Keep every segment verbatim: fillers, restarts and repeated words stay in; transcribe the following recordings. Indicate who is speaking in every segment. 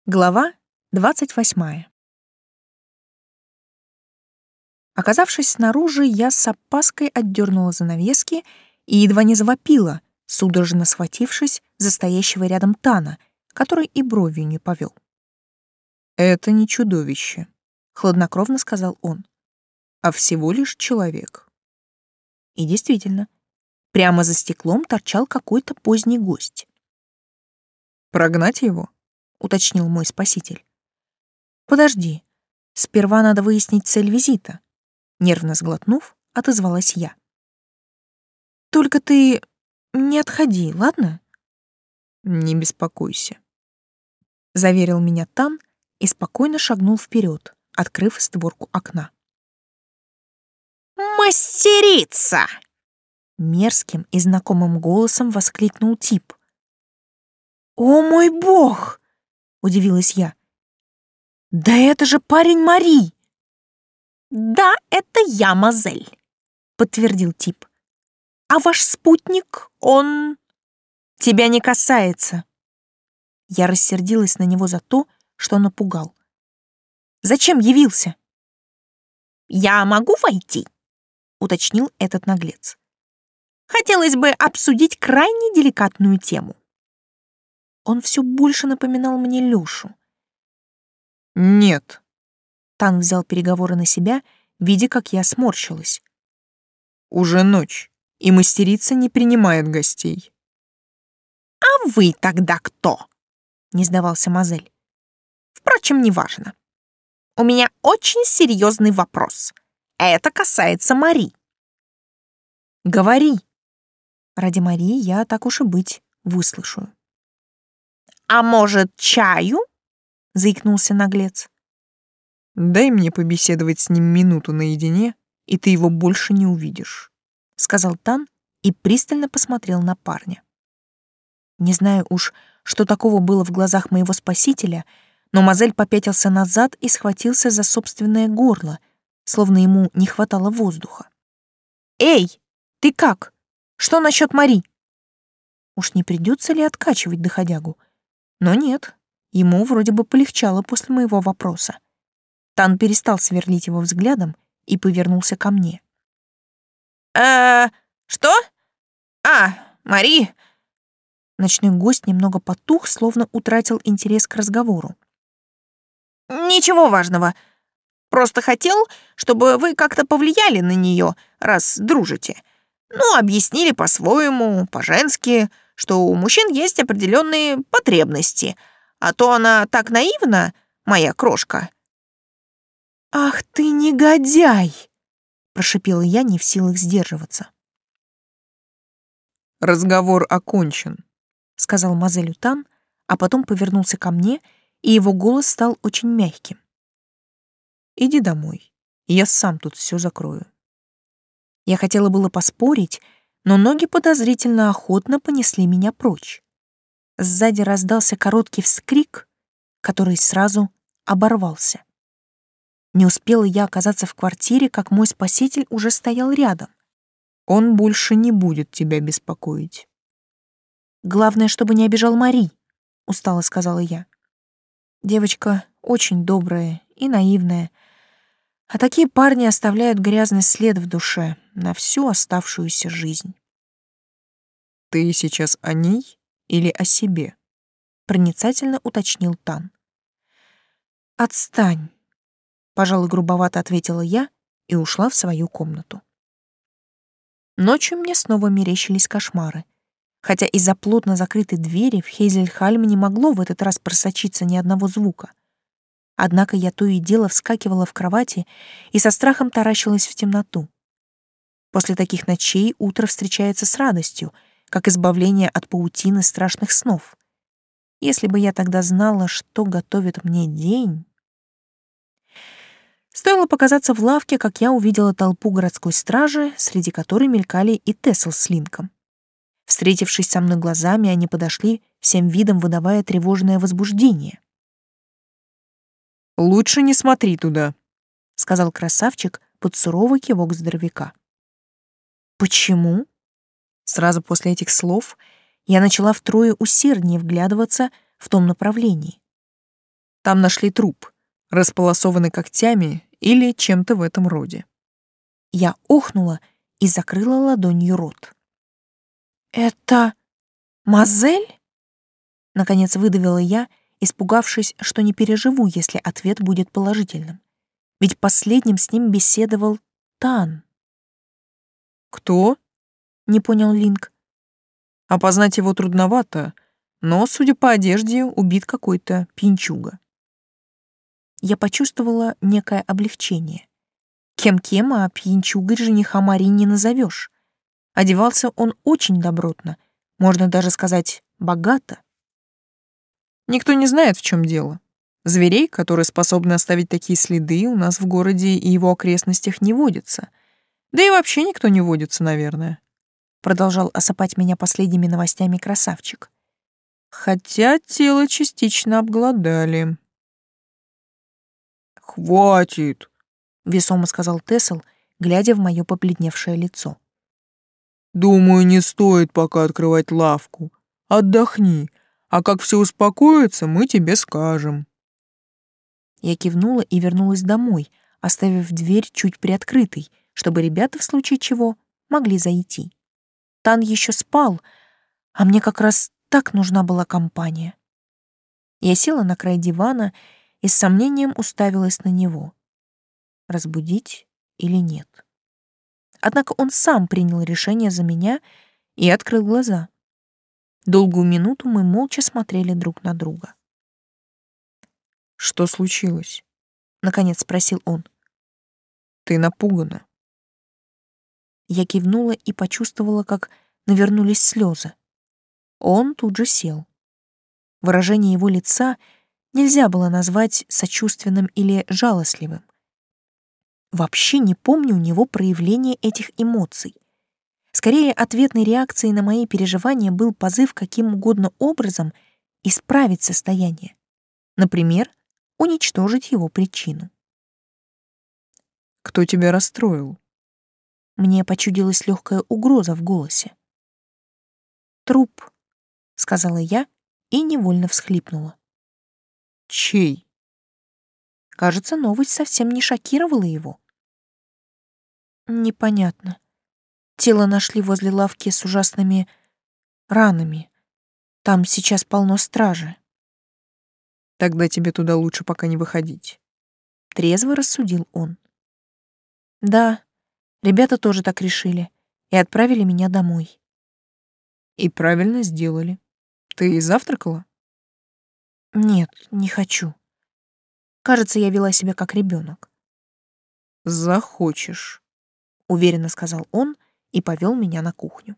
Speaker 1: Глава двадцать восьмая. Оказавшись снаружи, я с опаской отдернула занавески и едва не завопила, судорожно схватившись за стоящего рядом Тана, который и бровью не повел. «Это не чудовище», — хладнокровно сказал он, — «а всего лишь человек». И действительно, прямо за стеклом торчал какой-то поздний гость. «Прогнать его?» — уточнил мой спаситель. «Подожди, сперва надо выяснить цель визита», — нервно сглотнув, отозвалась я. «Только ты не отходи, ладно?» «Не беспокойся», — заверил меня Тан и спокойно шагнул вперед, открыв створку окна.
Speaker 2: «Мастерица!»
Speaker 1: — мерзким и знакомым голосом воскликнул тип. «О мой бог!» — удивилась я. «Да это же парень Мари!»
Speaker 2: «Да, это я, Мазель», — подтвердил тип. «А ваш спутник, он...»
Speaker 1: «Тебя не касается». Я рассердилась на него за то, что он напугал. «Зачем явился?»
Speaker 2: «Я могу войти?» — уточнил этот наглец. «Хотелось бы обсудить крайне деликатную тему».
Speaker 1: Он все больше напоминал мне Лёшу.
Speaker 3: «Нет».
Speaker 1: Тан взял переговоры на себя, видя, как я сморщилась.
Speaker 3: «Уже ночь, и мастерица не принимает гостей».
Speaker 2: «А вы тогда кто?» — не сдавался Мазель. «Впрочем, неважно. У меня очень серьезный вопрос. Это касается Мари».
Speaker 1: «Говори». Ради Марии я, так уж и быть, выслушаю.
Speaker 2: «А может, чаю?» — заикнулся наглец.
Speaker 3: «Дай мне побеседовать с ним минуту наедине, и ты его больше не увидишь»,
Speaker 1: — сказал Тан и пристально посмотрел на парня. Не знаю уж, что такого было в глазах моего спасителя, но Мазель попятился назад и схватился за собственное горло, словно ему не хватало воздуха. «Эй, ты как? Что насчет Мари?» Уж не придется ли откачивать доходягу? Но нет, ему вроде бы полегчало после моего вопроса. Тан перестал сверлить его взглядом и повернулся ко мне.
Speaker 2: «Э, что? А, Мари!»
Speaker 1: Ночной гость немного потух, словно утратил интерес к разговору.
Speaker 2: «Ничего важного. Просто хотел, чтобы вы как-то повлияли на нее, раз дружите. Ну, объяснили по-своему, по-женски, что у мужчин есть определенные потребности, а то она так наивна, моя крошка».
Speaker 1: «Ах ты негодяй!» — прошипела я, не в силах сдерживаться.
Speaker 3: «Разговор окончен»,
Speaker 1: — сказал Мазель Тан, а потом повернулся ко мне, и его голос стал очень мягким. «Иди домой, я сам тут все закрою». Я хотела было поспорить, но ноги подозрительно охотно понесли меня прочь. Сзади раздался короткий вскрик, который сразу оборвался. Не успела я оказаться в квартире, как мой спаситель уже стоял рядом.
Speaker 3: «Он больше не будет тебя беспокоить».
Speaker 1: «Главное, чтобы не обижал Мари», — устало сказала я. Девочка очень добрая и наивная, а такие парни оставляют грязный след в душе на всю оставшуюся жизнь.
Speaker 3: «Ты сейчас о ней или о себе?»
Speaker 1: — проницательно уточнил Тан. «Отстань», — пожалуй, грубовато ответила я и ушла в свою комнату. Ночью мне снова мерещились кошмары, хотя из-за плотно закрытой двери в Хейзельхальм не могло в этот раз просочиться ни одного звука. Однако я то и дело вскакивала в кровати и со страхом таращилась в темноту. После таких ночей утро встречается с радостью, как избавление от паутины страшных снов. Если бы я тогда знала, что готовит мне день... Стоило показаться в лавке, как я увидела толпу городской стражи, среди которой мелькали и Тессел с Линком. Встретившись со мной глазами, они подошли, всем видом выдавая тревожное возбуждение.
Speaker 3: «Лучше не смотри туда»,
Speaker 1: — сказал красавчик под суровый кивок здоровяка. «Почему?» Сразу после этих слов я начала втрое усерднее вглядываться в том направлении.
Speaker 3: Там нашли труп, располосованный когтями или чем-то в этом роде.
Speaker 1: Я охнула и закрыла ладонью рот. «Это Мазель?» Наконец выдавила я, испугавшись, что не переживу, если ответ будет положительным. Ведь последним с ним беседовал Тан.
Speaker 3: «Кто?» — не понял Линк. Опознать его трудновато, но, судя по одежде, убит какой-то пьянчуга.
Speaker 1: Я почувствовала некое облегчение. Кем-кем, а пьянчугой жениха Мари не назовешь. Одевался он очень добротно, можно даже сказать, богато.
Speaker 3: Никто не знает, в чем дело. Зверей, которые способны оставить такие следы, у нас в городе и его окрестностях не водится. Да и вообще никто не водится, наверное.
Speaker 1: Продолжал осыпать меня последними новостями красавчик.
Speaker 3: Хотя тело частично обглодали. «Хватит!» — весомо сказал Тесл, глядя в мое побледневшее лицо. «Думаю, не стоит пока открывать лавку. Отдохни, а как все успокоится, мы тебе скажем».
Speaker 1: Я кивнула и вернулась домой, оставив дверь чуть приоткрытой, чтобы ребята в случае чего могли зайти. Тан еще спал, а мне как раз так нужна была компания. Я села на край дивана и с сомнением уставилась на него. Разбудить или нет? Однако он сам принял решение за меня и открыл глаза. Долгую минуту мы молча смотрели друг на друга.
Speaker 3: «Что случилось?»
Speaker 1: — наконец спросил он.
Speaker 3: «Ты напугана».
Speaker 1: Я кивнула и почувствовала, как навернулись слезы. Он тут же сел. Выражение его лица нельзя было назвать сочувственным или жалостливым. Вообще не помню у него проявления этих эмоций. Скорее, ответной реакцией на мои переживания был позыв каким угодно образом исправить состояние. Например, уничтожить его причину.
Speaker 3: «Кто тебя расстроил?»
Speaker 1: Мне почудилась легкая угроза в голосе. «Труп», — сказала я и невольно всхлипнула.
Speaker 3: «Чей?»
Speaker 1: Кажется, новость совсем не шокировала его. Непонятно. Тело нашли возле лавки с ужасными ранами. Там сейчас полно стражи.
Speaker 3: «Тогда тебе туда лучше пока не выходить»,
Speaker 1: — трезво рассудил он. Да, ребята тоже так решили и отправили меня домой.
Speaker 3: «И правильно сделали. Ты завтракала?»
Speaker 1: Нет, не хочу. Кажется, я вела себя как ребенок.
Speaker 3: «Захочешь»,
Speaker 1: — уверенно сказал он и повел меня на кухню.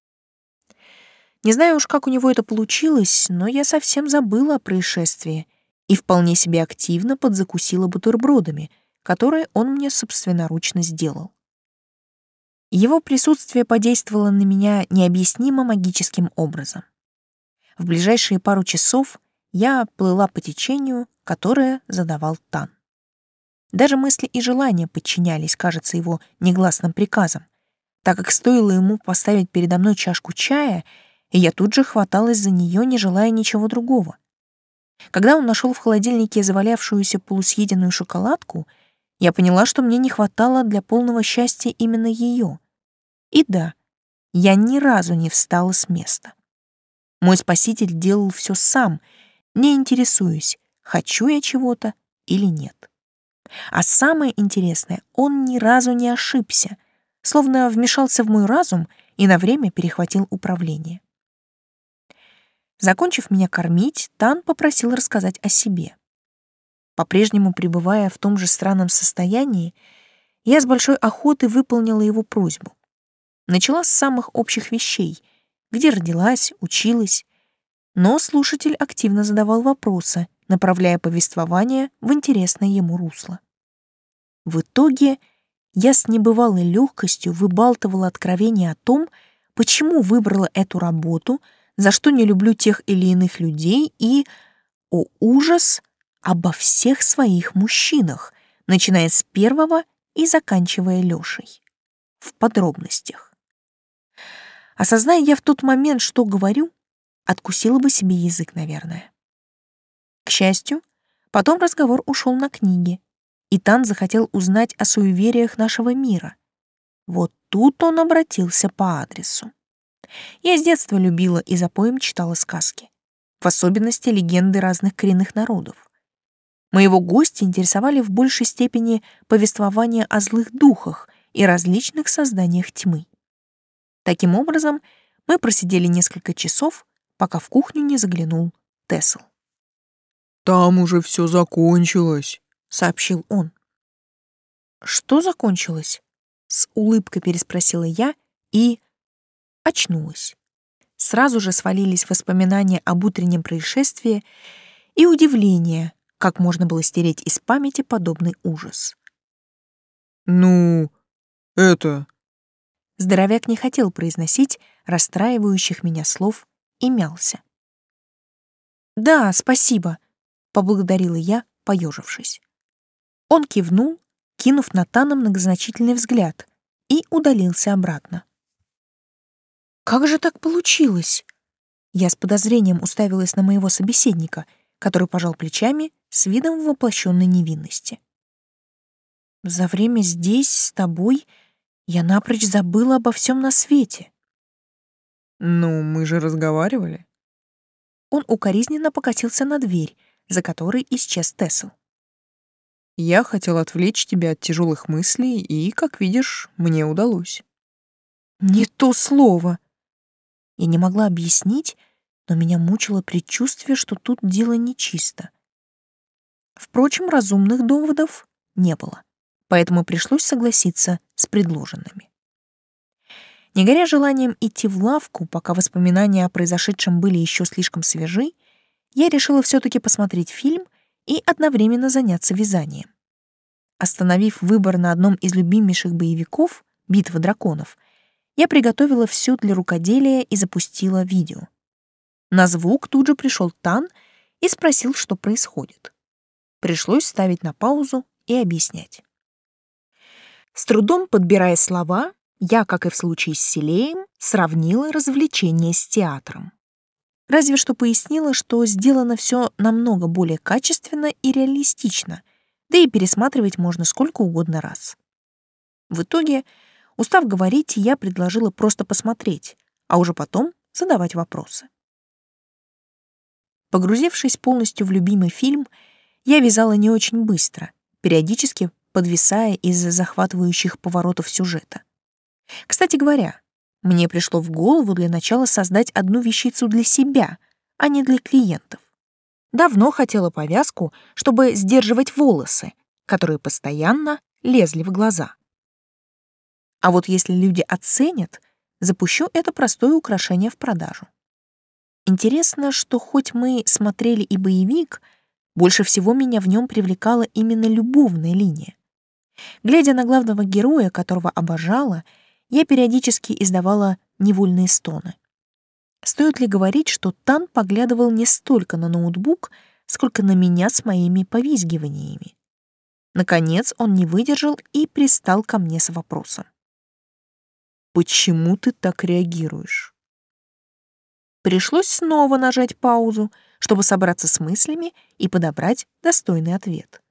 Speaker 1: Не знаю уж, как у него это получилось, но я совсем забыла о происшествии и вполне себе активно подзакусила бутербродами, которые он мне собственноручно сделал. Его присутствие подействовало на меня необъяснимо магическим образом. В ближайшие пару часов я плыла по течению, которое задавал Тан. Даже мысли и желания подчинялись, кажется, его негласным приказам, так как стоило ему поставить передо мной чашку чая, и я тут же хваталась за нее, не желая ничего другого. Когда он нашел в холодильнике завалявшуюся полусъеденную шоколадку, я поняла, что мне не хватало для полного счастья именно ее. И да, я ни разу не встала с места. Мой спаситель делал все сам, не интересуясь, хочу я чего-то или нет. А самое интересное, он ни разу не ошибся, словно вмешался в мой разум и на время перехватил управление. Закончив меня кормить, Тан попросил рассказать о себе. По-прежнему пребывая в том же странном состоянии, я с большой охотой выполнила его просьбу. Начала с самых общих вещей, где родилась, училась, но слушатель активно задавал вопросы, направляя повествование в интересное ему русло. В итоге я с небывалой легкостью выбалтывала откровения о том, почему выбрала эту работу, за что не люблю тех или иных людей и, о ужас, обо всех своих мужчинах, начиная с первого и заканчивая Лешей. В подробностях. Осозная я в тот момент, что говорю, откусила бы себе язык, наверное. К счастью, Потом разговор ушел на книги, и Тан захотел узнать о суевериях нашего мира. Вот тут он обратился по адресу. Я с детства любила и за поем читала сказки, в особенности легенды разных коренных народов. Моего гостя интересовали в большей степени повествования о злых духах и различных созданиях тьмы. Таким образом, мы просидели несколько часов, пока в кухню не заглянул Тесл.
Speaker 3: «Там уже все закончилось»,
Speaker 1: — сообщил он. «Что закончилось?» — с улыбкой переспросила я и очнулась. Сразу же свалились воспоминания об утреннем происшествии и удивление, как можно было стереть из памяти подобный ужас.
Speaker 3: «Ну, это...»
Speaker 1: Здоровяк не хотел произносить расстраивающих меня слов и мялся. «Да, спасибо», — поблагодарила я, поежившись. Он кивнул, кинув на Тана многозначительный взгляд, и удалился обратно. «Как же так получилось?» Я с подозрением уставилась на моего собеседника, который пожал плечами с видом воплощенной невинности. «За время здесь, с тобой, я напрочь забыла обо всем на свете».
Speaker 3: «Ну, мы же разговаривали».
Speaker 1: Он укоризненно покатился на дверь, за которой исчез Тесл.
Speaker 3: «Я хотел отвлечь тебя от тяжелых мыслей, и, как видишь, мне удалось».
Speaker 1: «Не то слово!» Я не могла объяснить, но меня мучило предчувствие, что тут дело нечисто. Впрочем, разумных доводов не было, поэтому пришлось согласиться с предложенными. Не горя желанием идти в лавку, пока воспоминания о произошедшем были еще слишком свежи, я решила все-таки посмотреть фильм и одновременно заняться вязанием. Остановив выбор на одном из любимейших боевиков «Битва драконов», я приготовила все для рукоделия и запустила видео. На звук тут же пришел Тан и спросил, что происходит. Пришлось ставить на паузу и объяснять. С трудом подбирая слова, я, как и в случае с Селеем, сравнила развлечение с театром. Разве что пояснила, что сделано все намного более качественно и реалистично, да и пересматривать можно сколько угодно раз. В итоге, устав говорить, я предложила просто посмотреть, а уже потом задавать вопросы. Погрузившись полностью в любимый фильм, я вязала не очень быстро, периодически подвисая из-за захватывающих поворотов сюжета. Кстати говоря, мне пришло в голову для начала создать одну вещицу для себя, а не для клиентов. Давно хотела повязку, чтобы сдерживать волосы, которые постоянно лезли в глаза. А вот если люди оценят, запущу это простое украшение в продажу. Интересно, что хоть мы смотрели и боевик, больше всего меня в нем привлекала именно любовная линия. Глядя на главного героя, которого обожала, я периодически издавала невольные стоны. Стоит ли говорить, что Тан поглядывал не столько на ноутбук, сколько на меня с моими повизгиваниями. Наконец он не выдержал и пристал ко мне с вопросом. «Почему ты так реагируешь?» Пришлось снова нажать паузу, чтобы собраться с мыслями и подобрать достойный ответ.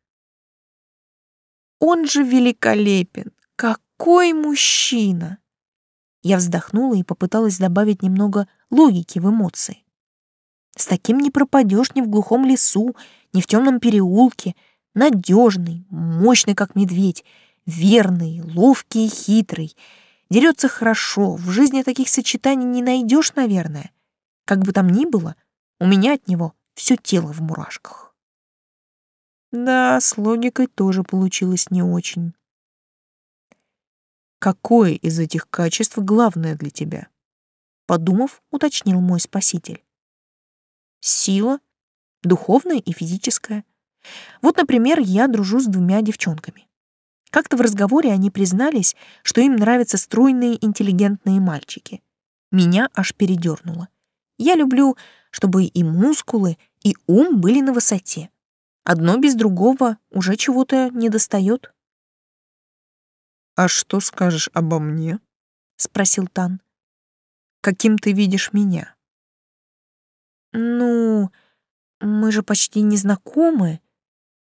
Speaker 1: «Он же великолепен! Какой мужчина!» Я вздохнула и попыталась добавить немного логики в эмоции. С таким не пропадешь ни в глухом лесу, ни в темном переулке. Надежный, мощный, как медведь, верный, ловкий и хитрый. Дерется хорошо, в жизни таких сочетаний не найдешь, наверное. Как бы там ни было, у меня от него все тело в мурашках. Да, с логикой тоже получилось не очень. «Какое из этих качеств главное для тебя?» Подумав, уточнил мой спаситель. «Сила, духовная и физическая. Вот, например, я дружу с двумя девчонками. Как-то в разговоре они признались, что им нравятся стройные, интеллигентные мальчики. Меня аж передернуло. Я люблю, чтобы и мускулы, и ум были на высоте. Одно без другого уже чего-то недостает».
Speaker 3: «А что скажешь обо мне?» — спросил Тан. «Каким ты видишь меня?»
Speaker 1: «Ну, мы же почти не знакомы»,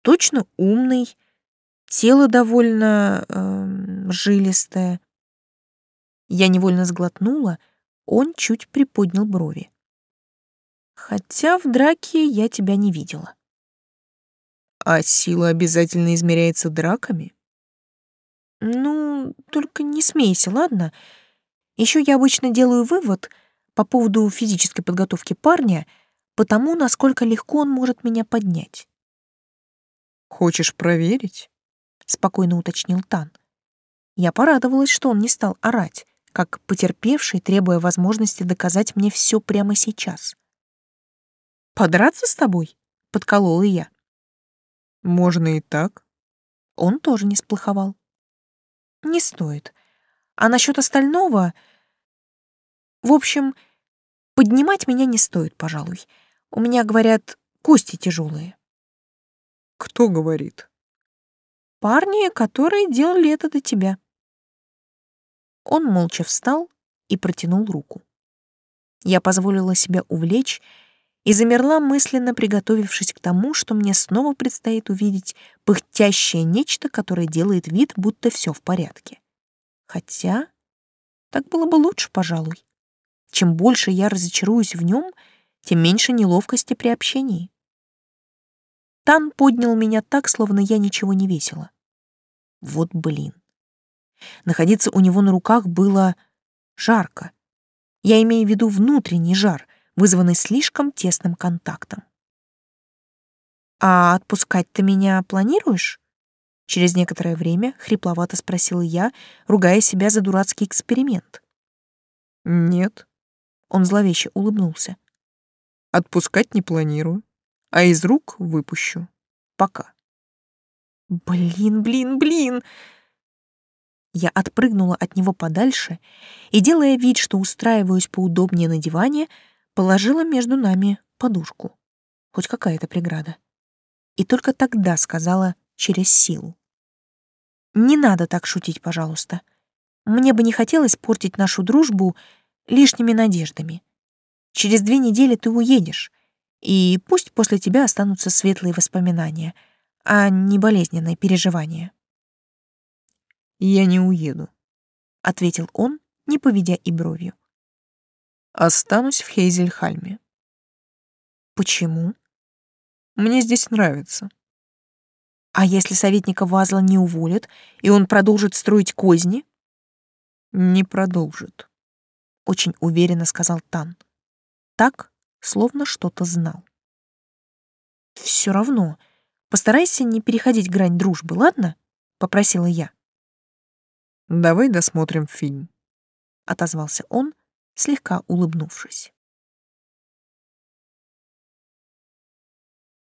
Speaker 1: точно умный, тело довольно эм, жилистое. Я невольно сглотнула, он чуть приподнял брови. Хотя в драке я тебя не видела.
Speaker 3: А сила обязательно измеряется драками?
Speaker 1: Ну, только не смейся, ладно? Еще я обычно делаю вывод по поводу физической подготовки парня, потому насколько легко он может меня поднять.
Speaker 3: Хочешь проверить?
Speaker 1: Спокойно уточнил Тан. Я порадовалась, что он не стал орать, как потерпевший, требуя возможности доказать мне все прямо сейчас. «Подраться с тобой?» — подколола я.
Speaker 3: Можно и так.
Speaker 1: Он тоже не сплоховал. Не стоит. А насчет остального... В общем, поднимать меня не стоит, пожалуй. У меня, говорят, кости тяжелые.
Speaker 3: Кто говорит?
Speaker 1: Парни, которые делали это до тебя. Он молча встал и протянул руку. Я позволила себя увлечь и замерла, мысленно приготовившись к тому, что мне снова предстоит увидеть пыхтящее нечто, которое делает вид, будто все в порядке. Хотя так было бы лучше, пожалуй. Чем больше я разочаруюсь в нем, тем меньше неловкости при общении. Тан поднял меня так, словно я ничего не весила. Вот блин. Находиться у него на руках было жарко. Я имею в виду внутренний жар, вызванный слишком тесным контактом. «А отпускать ты меня планируешь?» Через некоторое время хрипловато спросила я, ругая себя за дурацкий эксперимент.
Speaker 3: Нет.
Speaker 1: Он зловеще улыбнулся.
Speaker 3: Отпускать не планирую, а из рук выпущу. Пока.
Speaker 1: Блин, блин, блин! Я отпрыгнула от него подальше и, делая вид, что устраиваюсь поудобнее на диване, положила между нами подушку. Хоть какая-то преграда. И только тогда сказала через силу. «Не надо так шутить, пожалуйста. Мне бы не хотелось портить нашу дружбу лишними надеждами. Через две недели ты уедешь, и пусть после тебя останутся светлые воспоминания, а не болезненные переживания».
Speaker 3: Я не уеду,
Speaker 1: — ответил он, не поведя и бровью.
Speaker 3: Останусь в Хейзельхальме.
Speaker 1: Почему?
Speaker 3: Мне здесь нравится.
Speaker 1: А если советника Вазла не уволят, и он продолжит строить козни?
Speaker 3: Не продолжит,
Speaker 1: — очень уверенно сказал Тан. Так, словно что-то знал. Все равно, постарайся не переходить грань дружбы, ладно? — попросила я.
Speaker 3: Давай досмотрим фильм,
Speaker 1: — отозвался он, слегка улыбнувшись.